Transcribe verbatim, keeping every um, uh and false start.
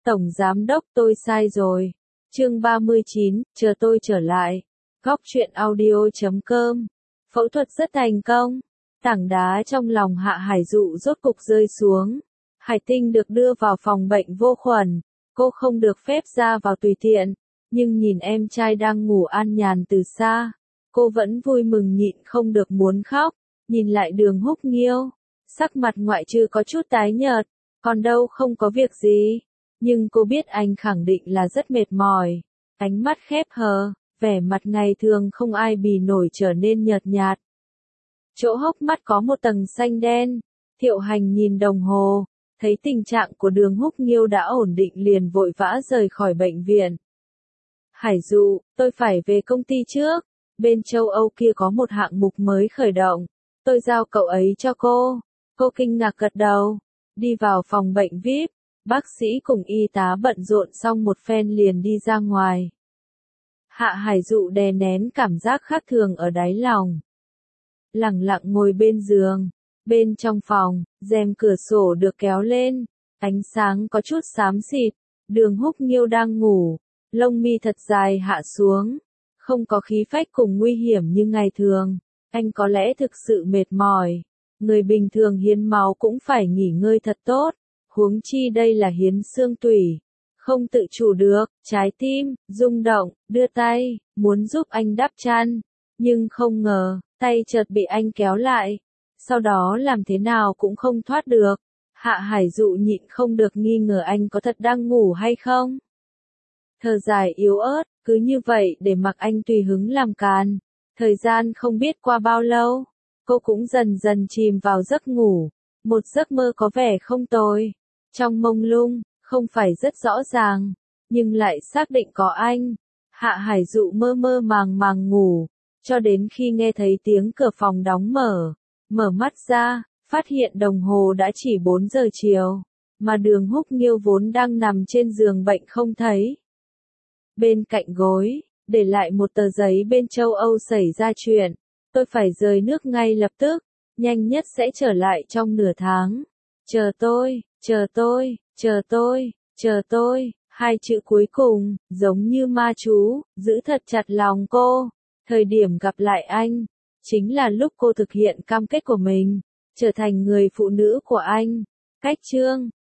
Tổng Giám đốc tôi sai rồi. Chương ba mươi chín, chờ tôi trở lại. Góc truyện audio chấm com. Phẫu thuật rất thành công. Tảng đá trong lòng Hạ Hải Dụ rốt cục rơi xuống. Hải Tinh được đưa vào phòng bệnh vô khuẩn. Cô không được phép ra vào tùy tiện. Nhưng nhìn em trai đang ngủ an nhàn từ xa. Cô vẫn vui mừng nhịn không được muốn khóc. Nhìn lại Đường Húc Nghiêu. Sắc mặt ngoại trừ có chút tái nhợt. Còn đâu không có việc gì. Nhưng cô biết anh khẳng định là rất mệt mỏi. Ánh mắt khép hờ, vẻ mặt ngày thường không ai bì nổi trở nên nhợt nhạt. Chỗ hốc mắt có một tầng xanh đen. Thiệu Hành nhìn đồng hồ, thấy tình trạng của Đường Húc Nghiêu đã ổn định liền vội vã rời khỏi bệnh viện. Hải Dụ, tôi phải về công ty trước. Bên châu Âu kia có một hạng mục mới khởi động. Tôi giao cậu ấy cho cô. Cô kinh ngạc gật đầu. Đi vào phòng bệnh vi ai pi. Bác sĩ cùng y tá bận rộn xong một phen liền đi ra ngoài. Hạ Hải Dụ đè nén cảm giác khác thường ở đáy lòng. Lẳng lặng ngồi bên giường. Bên trong phòng, rèm cửa sổ được kéo lên. Ánh sáng có chút xám xịt. Đường Húc Nghiêu đang ngủ. Lông mi thật dài hạ xuống. Không có khí phách cùng nguy hiểm như ngày thường. Anh có lẽ thực sự mệt mỏi. Người bình thường hiến máu cũng phải nghỉ ngơi thật tốt. Huống chi đây là hiến xương tủy. Không tự chủ được, trái tim, rung động, đưa tay, muốn giúp anh đắp chăn. Nhưng không ngờ, tay chợt bị anh kéo lại. Sau đó làm thế nào cũng không thoát được. Hạ Hải Dụ nhịn không được nghi ngờ anh có thật đang ngủ hay không. Thở dài yếu ớt, cứ như vậy để mặc anh tùy hứng làm càn. Thời gian không biết qua bao lâu, cô cũng dần dần chìm vào giấc ngủ. Một giấc mơ có vẻ không tồi. Trong mông lung, không phải rất rõ ràng, nhưng lại xác định có anh. Hạ Hải Dụ mơ mơ màng màng ngủ, cho đến khi nghe thấy tiếng cửa phòng đóng mở. Mở mắt ra, phát hiện đồng hồ đã chỉ bốn giờ chiều, mà Đường Húc Nghiêu vốn đang nằm trên giường bệnh không thấy. Bên cạnh gối, để lại một tờ giấy bên châu Âu xảy ra chuyện. Tôi phải rời nước ngay lập tức, nhanh nhất sẽ trở lại trong nửa tháng. Chờ tôi, chờ tôi, chờ tôi, chờ tôi, hai chữ cuối cùng, giống như ma chú, giữ thật chặt lòng cô. Thời điểm gặp lại anh, chính là lúc cô thực hiện cam kết của mình, trở thành người phụ nữ của anh. Cách chương